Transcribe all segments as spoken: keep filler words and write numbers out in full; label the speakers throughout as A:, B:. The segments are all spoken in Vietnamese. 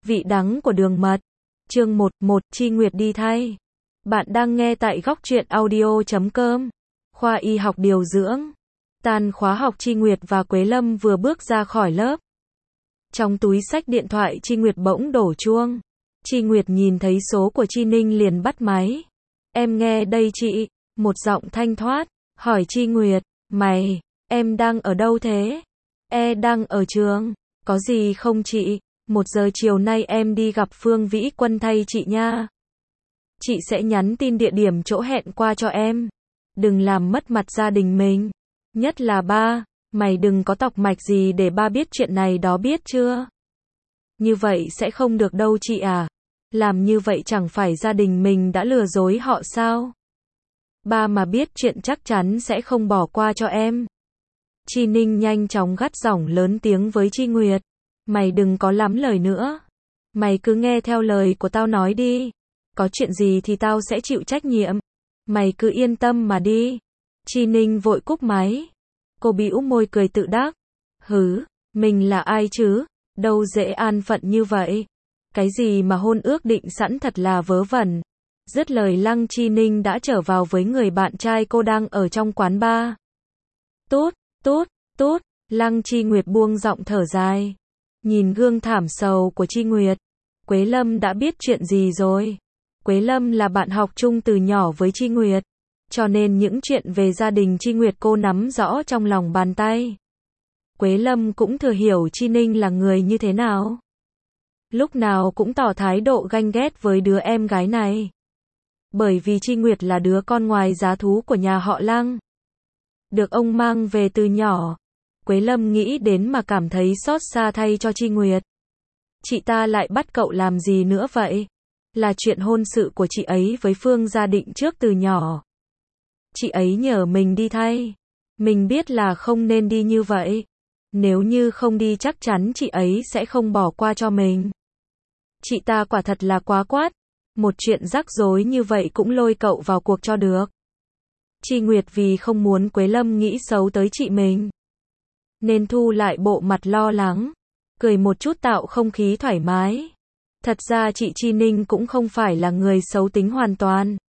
A: Vị đắng của đường mật. Chương một, một, Chi Nguyệt đi thay. Bạn đang nghe tại góc truyện audio chấm com. Khoa y học điều dưỡng. Tan khóa học, Chi Nguyệt và Quế Lâm vừa bước ra khỏi lớp. Trong túi xách điện thoại Chi Nguyệt bỗng đổ chuông. Chi Nguyệt nhìn thấy số của Chi Ninh liền bắt máy. Em nghe đây chị. Một giọng thanh thoát, hỏi Chi Nguyệt, mày, em đang ở đâu thế? E đang ở trường. Có gì không chị? Một giờ chiều nay em đi gặp Phương Vĩ Quân thay chị nha. Chị sẽ nhắn tin địa điểm chỗ hẹn qua cho em. Đừng làm mất mặt gia đình mình. Nhất là ba, mày đừng có tọc mạch gì để ba biết chuyện này đó, biết chưa? Như vậy sẽ không được đâu chị à. Làm như vậy chẳng phải gia đình mình đã lừa dối họ sao? Ba mà biết chuyện chắc chắn sẽ không bỏ qua cho em. Chi Ninh nhanh chóng gắt giọng lớn tiếng với Chi Nguyệt. Mày đừng có lắm lời nữa. Mày cứ nghe theo lời của tao nói đi. Có chuyện gì thì tao sẽ chịu trách nhiệm. Mày cứ yên tâm mà đi. Chi Ninh vội cúp máy. Cô bĩu môi cười tự đắc. Hứ, mình là ai chứ? Đâu dễ an phận như vậy. Cái gì mà hôn ước định sẵn thật là vớ vẩn. Dứt lời Lăng Chi Ninh đã trở vào với người bạn trai cô đang ở trong quán bar. Tốt, tốt, tốt. Lăng Chi Nguyệt buông giọng thở dài. Nhìn gương thảm sầu của Chi Nguyệt, Quế Lâm đã biết chuyện gì rồi. Quế Lâm là bạn học chung từ nhỏ với Chi Nguyệt, cho nên những chuyện về gia đình Chi Nguyệt cô nắm rõ trong lòng bàn tay. Quế Lâm cũng thừa hiểu Chi Ninh là người như thế nào. Lúc nào cũng tỏ thái độ ganh ghét với đứa em gái này. Bởi vì Chi Nguyệt là đứa con ngoài giá thú của nhà họ Lăng. Được ông mang về từ nhỏ. Quế Lâm nghĩ đến mà cảm thấy xót xa thay cho Chi Nguyệt. Chị ta lại bắt cậu làm gì nữa vậy? Là chuyện hôn sự của chị ấy với Phương gia định trước từ nhỏ. Chị ấy nhờ mình đi thay. Mình biết là không nên đi như vậy. Nếu như không đi chắc chắn chị ấy sẽ không bỏ qua cho mình. Chị ta quả thật là quá quát. Một chuyện rắc rối như vậy cũng lôi cậu vào cuộc cho được. Chi Nguyệt vì không muốn Quế Lâm nghĩ xấu tới chị mình, nên thu lại bộ mặt lo lắng, cười một chút tạo không khí thoải mái. Thật ra chị Chi Ninh cũng không phải là người xấu tính hoàn toàn.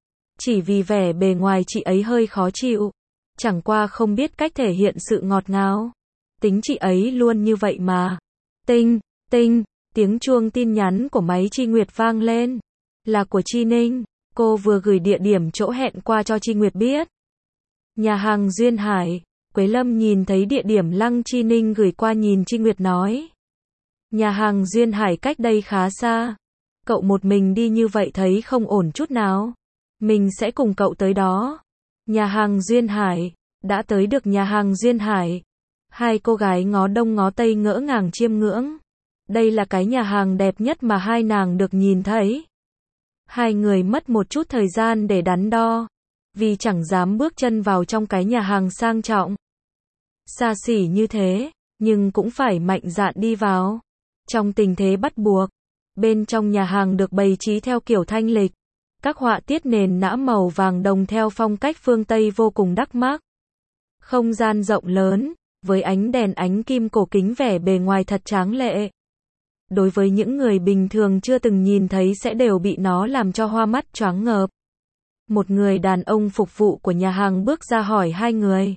A: Chỉ vì vẻ bề ngoài chị ấy hơi khó chịu, chẳng qua không biết cách thể hiện sự ngọt ngào. Tính chị ấy luôn như vậy mà. Tinh, tinh, tiếng chuông tin nhắn của máy Chi Nguyệt vang lên. Là của Chi Ninh, cô vừa gửi địa điểm chỗ hẹn qua cho Chi Nguyệt biết. Nhà hàng Duyên Hải. Quế Lâm nhìn thấy địa điểm Lăng Chi Ninh gửi qua nhìn Chi Nguyệt nói. Nhà hàng Duyên Hải cách đây khá xa. Cậu một mình đi như vậy thấy không ổn chút nào. Mình sẽ cùng cậu tới đó. Nhà hàng Duyên Hải. Đã tới được nhà hàng Duyên Hải. Hai cô gái ngó đông ngó tây ngỡ ngàng chiêm ngưỡng. Đây là cái nhà hàng đẹp nhất mà hai nàng được nhìn thấy. Hai người mất một chút thời gian để đắn đo. Vì chẳng dám bước chân vào trong cái nhà hàng sang trọng, xa xỉ như thế, nhưng cũng phải mạnh dạn đi vào. Trong tình thế bắt buộc, bên trong nhà hàng được bày trí theo kiểu thanh lịch. Các họa tiết nền nã màu vàng đồng theo phong cách phương Tây vô cùng đắc mắt. Không gian rộng lớn, với ánh đèn ánh kim cổ kính vẻ bề ngoài thật tráng lệ. Đối với những người bình thường chưa từng nhìn thấy sẽ đều bị nó làm cho hoa mắt choáng ngợp. Một người đàn ông phục vụ của nhà hàng bước ra hỏi hai người.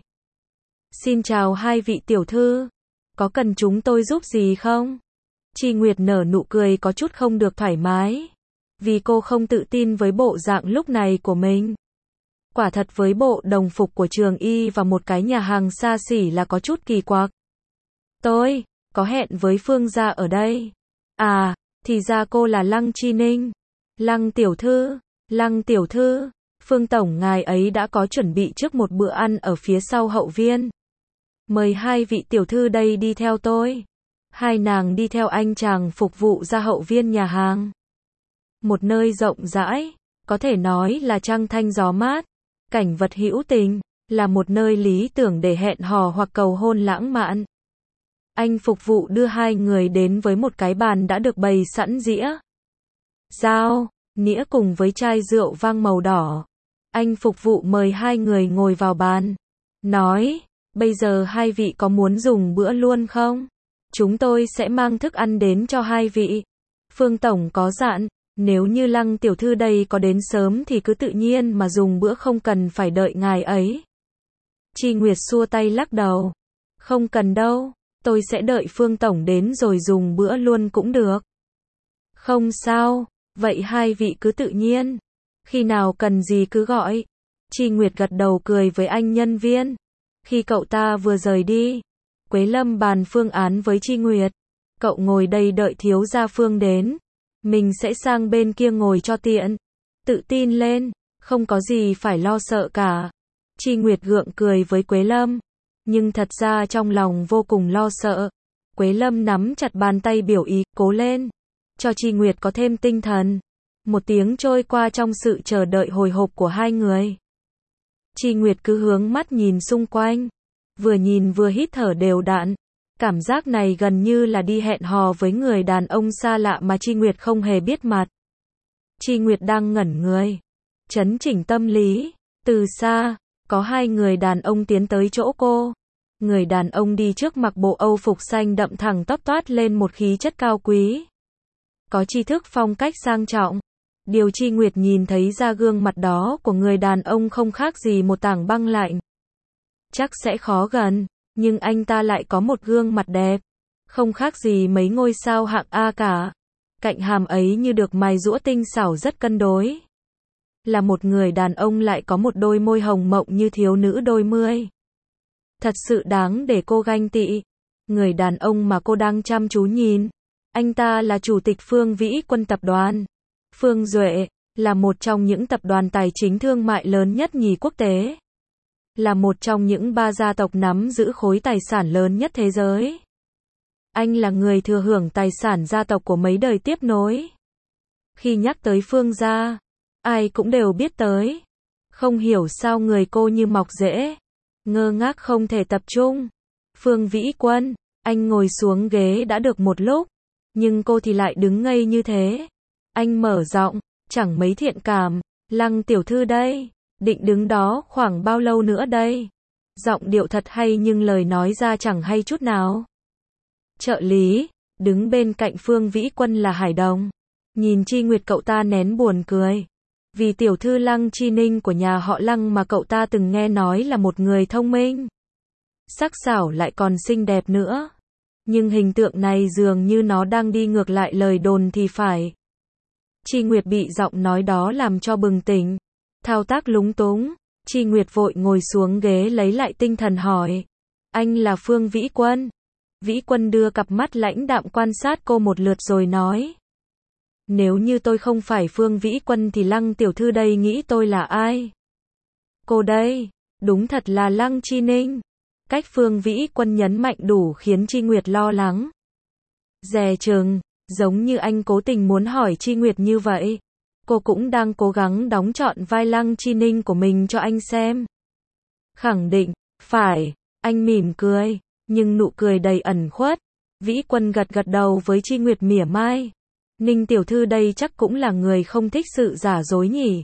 A: Xin chào hai vị tiểu thư. Có cần chúng tôi giúp gì không? Chi Nguyệt nở nụ cười có chút không được thoải mái. Vì cô không tự tin với bộ dạng lúc này của mình. Quả thật với bộ đồng phục của trường y và một cái nhà hàng xa xỉ là có chút kỳ quặc. Tôi, có hẹn với Phương gia ở đây. À, thì ra cô là Lăng Chi Ninh. Lăng tiểu thư, Lăng tiểu thư. Phương tổng ngài ấy đã có chuẩn bị trước một bữa ăn ở phía sau hậu viên. Mời hai vị tiểu thư đây đi theo tôi. Hai nàng đi theo anh chàng phục vụ ra hậu viên nhà hàng. Một nơi rộng rãi, có thể nói là trăng thanh gió mát, cảnh vật hữu tình, là một nơi lý tưởng để hẹn hò hoặc cầu hôn lãng mạn. Anh phục vụ đưa hai người đến với một cái bàn đã được bày sẵn dĩa, dao, nĩa cùng với chai rượu vang màu đỏ. Anh phục vụ mời hai người ngồi vào bàn. Nói, bây giờ hai vị có muốn dùng bữa luôn không? Chúng tôi sẽ mang thức ăn đến cho hai vị. Phương Tổng có dặn, nếu như Lăng tiểu thư đây có đến sớm thì cứ tự nhiên mà dùng bữa không cần phải đợi ngài ấy. Chi Nguyệt xua tay lắc đầu. Không cần đâu, tôi sẽ đợi Phương Tổng đến rồi dùng bữa luôn cũng được. Không sao, vậy hai vị cứ tự nhiên. Khi nào cần gì cứ gọi. Chi Nguyệt gật đầu cười với anh nhân viên. Khi cậu ta vừa rời đi, Quế Lâm bàn phương án với Chi Nguyệt. Cậu ngồi đây đợi thiếu gia Phương đến. Mình sẽ sang bên kia ngồi cho tiện. Tự tin lên, không có gì phải lo sợ cả. Chi Nguyệt gượng cười với Quế Lâm. Nhưng thật ra trong lòng vô cùng lo sợ. Quế Lâm nắm chặt bàn tay biểu ý, cố lên. Cho Chi Nguyệt có thêm tinh thần. Một tiếng trôi qua trong sự chờ đợi hồi hộp của hai người. Chi Nguyệt cứ hướng mắt nhìn xung quanh. Vừa nhìn vừa hít thở đều đặn. Cảm giác này gần như là đi hẹn hò với người đàn ông xa lạ mà Chi Nguyệt không hề biết mặt. Chi Nguyệt đang ngẩn người. Chấn chỉnh tâm lý. Từ xa, có hai người đàn ông tiến tới chỗ cô. Người đàn ông đi trước mặc bộ Âu phục xanh đậm thẳng tóc toát lên một khí chất cao quý. Có tri thức phong cách sang trọng. Điều Chi Nguyệt nhìn thấy ra gương mặt đó của người đàn ông không khác gì một tảng băng lạnh. Chắc sẽ khó gần, nhưng anh ta lại có một gương mặt đẹp. Không khác gì mấy ngôi sao hạng A cả. Cạnh hàm ấy như được mài giũa tinh xảo rất cân đối. Là một người đàn ông lại có một đôi môi hồng mộng như thiếu nữ đôi mươi. Thật sự đáng để cô ganh tị. Người đàn ông mà cô đang chăm chú nhìn. Anh ta là chủ tịch Phương Vĩ Quân tập đoàn. Phương Duệ, là một trong những tập đoàn tài chính thương mại lớn nhất nhì quốc tế. Là một trong những ba gia tộc nắm giữ khối tài sản lớn nhất thế giới. Anh là người thừa hưởng tài sản gia tộc của mấy đời tiếp nối. Khi nhắc tới Phương gia, ai cũng đều biết tới. Không hiểu sao người cô như mọc rễ. Ngơ ngác không thể tập trung. Phương Vĩ Quân, anh ngồi xuống ghế đã được một lúc. Nhưng cô thì lại đứng ngây như thế. Anh mở giọng, chẳng mấy thiện cảm. Lăng tiểu thư đây, định đứng đó khoảng bao lâu nữa đây? Giọng điệu thật hay nhưng lời nói ra chẳng hay chút nào. Trợ lý, đứng bên cạnh Phương Vĩ Quân là Hải Đồng. Nhìn Chi Nguyệt cậu ta nén buồn cười. Vì tiểu thư Lăng Chi Ninh của nhà họ Lăng mà cậu ta từng nghe nói là một người thông minh. Sắc sảo lại còn xinh đẹp nữa. Nhưng hình tượng này dường như nó đang đi ngược lại lời đồn thì phải. Chi Nguyệt bị giọng nói đó làm cho bừng tỉnh. Thao tác lúng túng. Chi Nguyệt vội ngồi xuống ghế lấy lại tinh thần hỏi. Anh là Phương Vĩ Quân. Vĩ Quân đưa cặp mắt lãnh đạm quan sát cô một lượt rồi nói. Nếu như tôi không phải Phương Vĩ Quân thì Lăng tiểu thư đây nghĩ tôi là ai? Cô đây, đúng thật là Lăng Chi Ninh. Cách Phương Vĩ Quân nhấn mạnh đủ khiến Chi Nguyệt lo lắng. Dè chừng, giống như anh cố tình muốn hỏi Chi Nguyệt như vậy. Cô cũng đang cố gắng đóng trọn vai Lăng Chi Ninh của mình cho anh xem. Khẳng định, phải, anh mỉm cười, nhưng nụ cười đầy ẩn khuất. Vĩ Quân gật gật đầu với Chi Nguyệt mỉa mai. Ninh tiểu thư đây chắc cũng là người không thích sự giả dối nhỉ.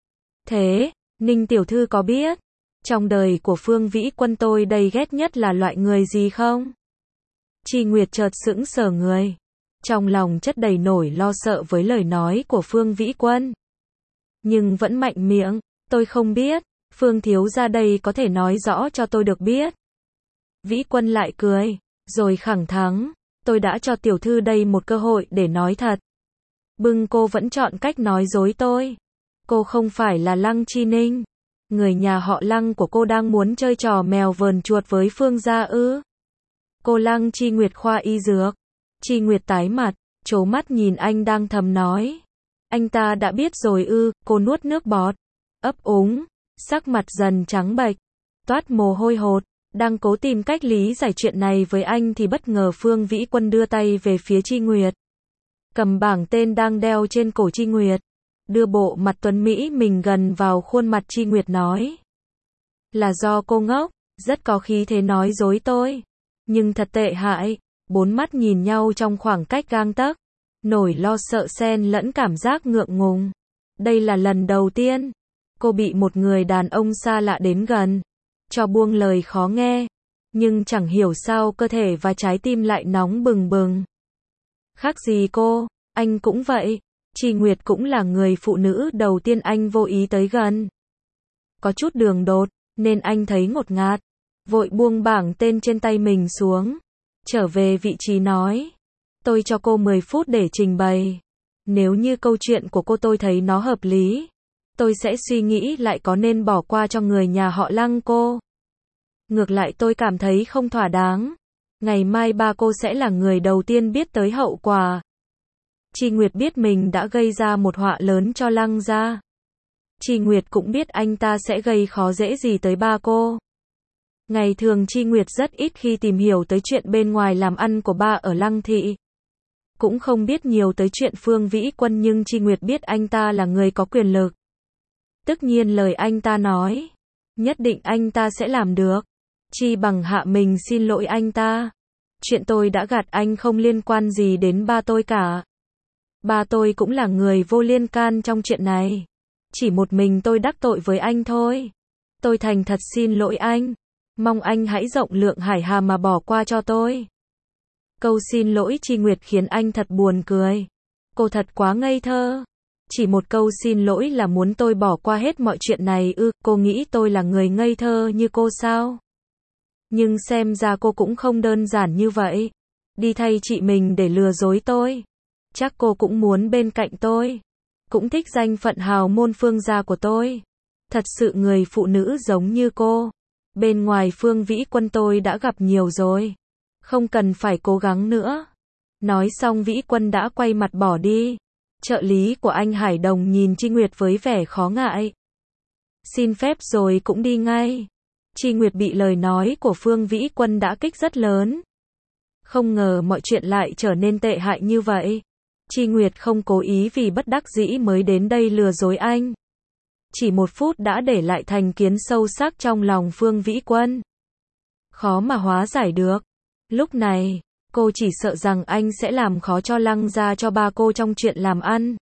A: Thế, Ninh tiểu thư có biết, trong đời của Phương Vĩ Quân tôi đây ghét nhất là loại người gì không? Chi Nguyệt chợt sững sờ người. Trong lòng chất đầy nổi lo sợ với lời nói của Phương Vĩ Quân. Nhưng vẫn mạnh miệng, tôi không biết, Phương thiếu gia đây có thể nói rõ cho tôi được biết. Vĩ Quân lại cười, rồi khẳng thắng, tôi đã cho tiểu thư đây một cơ hội để nói thật. Bưng cô vẫn chọn cách nói dối tôi. Cô không phải là Lăng Chi Ninh. Người nhà họ Lăng của cô đang muốn chơi trò mèo vờn chuột với Phương gia ư? Cô Lăng Chi Nguyệt khoa y dược. Chi Nguyệt tái mặt, trố mắt nhìn anh đang thầm nói. Anh ta đã biết rồi ư? Cô nuốt nước bọt, ấp úng, sắc mặt dần trắng bệch, toát mồ hôi hột. Đang cố tìm cách lý giải chuyện này với anh thì bất ngờ Phương Vĩ Quân đưa tay về phía Chi Nguyệt. Cầm bảng tên đang đeo trên cổ Chi Nguyệt. Đưa bộ mặt tuấn Mỹ mình gần vào khuôn mặt Chi Nguyệt nói. Là do cô ngốc, rất có khí thế nói dối tôi. Nhưng thật tệ hại. Bốn mắt nhìn nhau trong khoảng cách gang tấc. Nổi lo sợ xen lẫn cảm giác ngượng ngùng. Đây là lần đầu tiên cô bị một người đàn ông xa lạ đến gần. Cho buông lời khó nghe. Nhưng chẳng hiểu sao cơ thể và trái tim lại nóng bừng bừng. Khác gì cô, Anh cũng vậy. Chi Nguyệt cũng là người phụ nữ đầu tiên anh vô ý tới gần. Có chút đường đột, nên anh thấy ngột ngạt. Vội buông bảng tên trên tay mình xuống. Trở về vị trí nói. Tôi cho cô mười phút để trình bày. Nếu như câu chuyện của cô tôi thấy nó hợp lý, tôi sẽ suy nghĩ lại có nên bỏ qua cho người nhà họ Lăng cô. Ngược lại tôi cảm thấy không thỏa đáng. Ngày mai ba cô sẽ là người đầu tiên biết tới hậu quả. Chi Nguyệt biết mình đã gây ra một họa lớn cho Lăng gia. Chi Nguyệt cũng biết anh ta sẽ gây khó dễ gì tới ba cô. Ngày thường Chi Nguyệt rất ít khi tìm hiểu tới chuyện bên ngoài làm ăn của ba ở Lăng thị. Cũng không biết nhiều tới chuyện Phương Vĩ Quân, nhưng Chi Nguyệt biết anh ta là người có quyền lực. Tất nhiên lời anh ta nói, nhất định anh ta sẽ làm được. Chi bằng hạ mình xin lỗi anh ta. Chuyện tôi đã gạt anh không liên quan gì đến ba tôi cả. Ba tôi cũng là người vô liên can trong chuyện này. Chỉ một mình tôi đắc tội với anh thôi. Tôi thành thật xin lỗi anh. Mong anh hãy rộng lượng hải hà mà bỏ qua cho tôi. Câu xin lỗi Chi Nguyệt khiến anh thật buồn cười. Cô thật quá ngây thơ. Chỉ một câu xin lỗi là muốn tôi bỏ qua hết mọi chuyện này ư? Cô nghĩ tôi là người ngây thơ như cô sao? Nhưng xem ra cô cũng không đơn giản như vậy. Đi thay chị mình để lừa dối tôi. Chắc cô cũng muốn bên cạnh tôi. Cũng thích danh phận hào môn Phương gia của tôi. Thật sự người phụ nữ giống như cô. Bên ngoài Phương Vĩ Quân tôi đã gặp nhiều rồi. Không cần phải cố gắng nữa. Nói xong Vĩ Quân đã quay mặt bỏ đi. Trợ lý của anh Hải Đồng nhìn Chi Nguyệt với vẻ khó ngại. Xin phép rồi cũng đi ngay. Chi Nguyệt bị lời nói của Phương Vĩ Quân đã kích rất lớn. Không ngờ mọi chuyện lại trở nên tệ hại như vậy. Chi Nguyệt không cố ý vì bất đắc dĩ mới đến đây lừa dối anh. Chỉ một phút đã để lại thành kiến sâu sắc trong lòng Phương Vĩ Quân. Khó mà hóa giải được. Lúc này, cô chỉ sợ rằng anh sẽ làm khó cho Lăng gia cho ba cô trong chuyện làm ăn.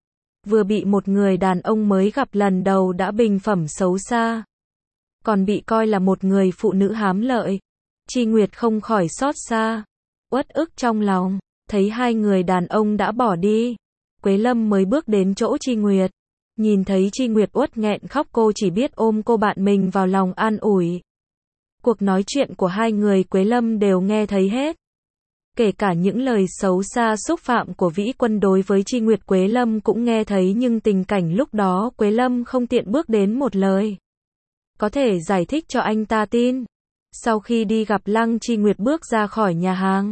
A: Vừa bị một người đàn ông mới gặp lần đầu đã bình phẩm xấu xa. Còn bị coi là một người phụ nữ hám lợi. Chi Nguyệt không khỏi xót xa. Uất ức trong lòng. Thấy hai người đàn ông đã bỏ đi. Quế Lâm mới bước đến chỗ Chi Nguyệt. Nhìn thấy Chi Nguyệt uất nghẹn khóc, cô chỉ biết ôm cô bạn mình vào lòng an ủi. Cuộc nói chuyện của hai người Quế Lâm đều nghe thấy hết. Kể cả những lời xấu xa xúc phạm của Vĩ Quân đối với Chi Nguyệt Quế Lâm cũng nghe thấy, nhưng tình cảnh lúc đó Quế Lâm không tiện bước đến một lời. Có thể giải thích cho anh ta tin. Sau khi đi gặp Lăng, Chi Nguyệt bước ra khỏi nhà hàng.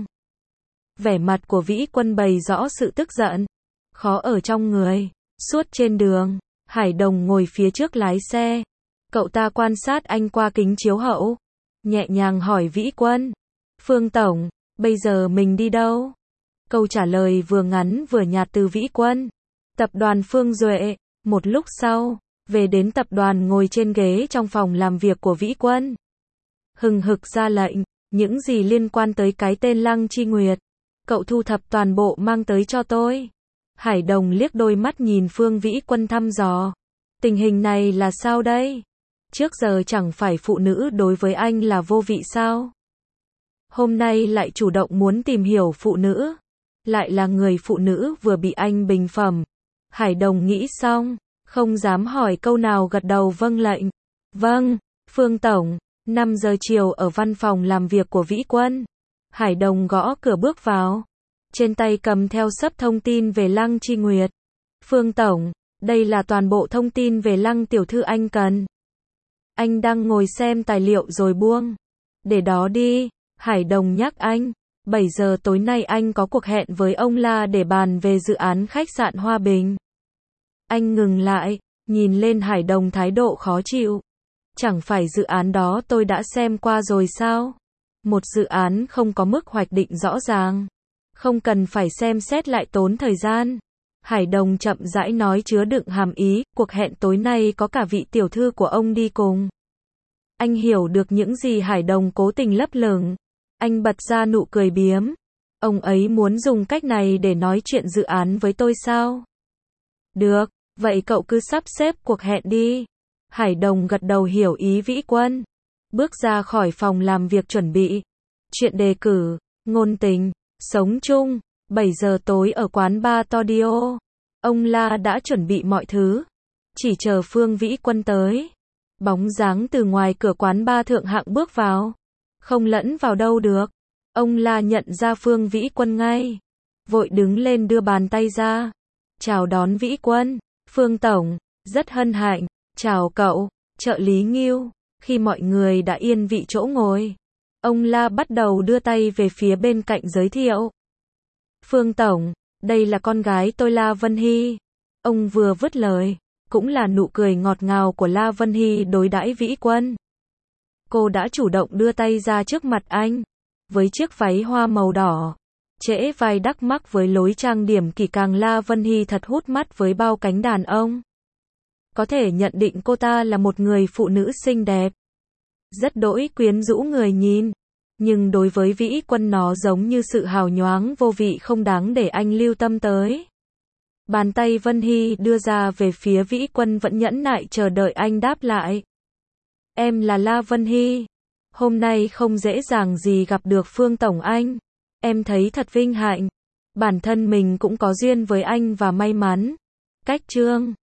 A: Vẻ mặt của Vĩ Quân bày rõ sự tức giận. Khó ở trong người. Suốt trên đường, Hải Đồng ngồi phía trước lái xe. Cậu ta quan sát anh qua kính chiếu hậu. Nhẹ nhàng hỏi Vĩ Quân. Phương Tổng, bây giờ mình đi đâu? Câu trả lời vừa ngắn vừa nhạt từ Vĩ Quân. Tập đoàn Phương Duệ. Một lúc sau, về đến tập đoàn, ngồi trên ghế trong phòng làm việc của Vĩ Quân. Hừng hực ra lệnh, những gì liên quan tới cái tên Lăng Chi Nguyệt, cậu thu thập toàn bộ mang tới cho tôi. Hải Đồng liếc đôi mắt nhìn Phương Vĩ Quân thăm dò. Tình hình này là sao đây? Trước giờ chẳng phải phụ nữ đối với anh là vô vị sao? Hôm nay lại chủ động muốn tìm hiểu phụ nữ. Lại là người phụ nữ vừa bị anh bình phẩm. Hải Đồng nghĩ xong, không dám hỏi câu nào, gật đầu vâng lệnh. Vâng, Phương Tổng. năm giờ chiều ở văn phòng làm việc của Vĩ Quân. Hải Đồng gõ cửa bước vào. Trên tay cầm theo xấp thông tin về Lăng Chi Nguyệt. Phương Tổng, đây là toàn bộ thông tin về Lăng tiểu thư anh cần. Anh đang ngồi xem tài liệu rồi buông. Để đó đi, Hải Đồng nhắc anh. bảy giờ tối nay anh có cuộc hẹn với ông La để bàn về dự án khách sạn Hoa Bình. Anh ngừng lại, nhìn lên Hải Đồng thái độ khó chịu. Chẳng phải dự án đó tôi đã xem qua rồi sao? Một dự án không có mức hoạch định rõ ràng. Không cần phải xem xét lại tốn thời gian. Hải Đồng chậm rãi nói chứa đựng hàm ý, cuộc hẹn tối nay có cả vị tiểu thư của ông đi cùng. Anh hiểu được những gì Hải Đồng cố tình lấp lửng. Anh bật ra nụ cười biếm. Ông ấy muốn dùng cách này để nói chuyện dự án với tôi sao? Được, vậy cậu cứ sắp xếp cuộc hẹn đi. Hải Đồng gật đầu hiểu ý Vĩ Quân. Bước ra khỏi phòng làm việc chuẩn bị. Chuyện đề cử, ngôn tình, sống chung, bảy giờ tối ở quán bar Todio. Ông La đã chuẩn bị mọi thứ, chỉ chờ Phương Vĩ Quân tới. Bóng dáng từ ngoài cửa quán bar thượng hạng bước vào, không lẫn vào đâu được. Ông La nhận ra Phương Vĩ Quân ngay, vội đứng lên đưa bàn tay ra, chào đón Vĩ Quân. Phương Tổng, rất hân hạnh, chào cậu, trợ lý Ngưu. Khi mọi người đã yên vị chỗ ngồi, ông La bắt đầu đưa tay về phía bên cạnh giới thiệu. Phương Tổng, đây là con gái tôi La Vân Hy. Ông vừa vứt lời, cũng là nụ cười ngọt ngào của La Vân Hy đối đãi Vĩ Quân. Cô đã chủ động đưa tay ra trước mặt anh, với chiếc váy hoa màu đỏ, trễ vai đắc mắc với lối trang điểm kỳ càng. La Vân Hy thật hút mắt với bao cánh đàn ông. Có thể nhận định cô ta là một người phụ nữ xinh đẹp, rất đỗi quyến rũ người nhìn. Nhưng đối với Vĩ Quân nó giống như sự hào nhoáng vô vị không đáng để anh lưu tâm tới. Bàn tay Vân Hy đưa ra về phía Vĩ Quân vẫn nhẫn nại chờ đợi anh đáp lại. Em là La Vân Hy. Hôm nay không dễ dàng gì gặp được Phương Tổng anh. Em thấy thật vinh hạnh. Bản thân mình cũng có duyên với anh và may mắn. Cách chương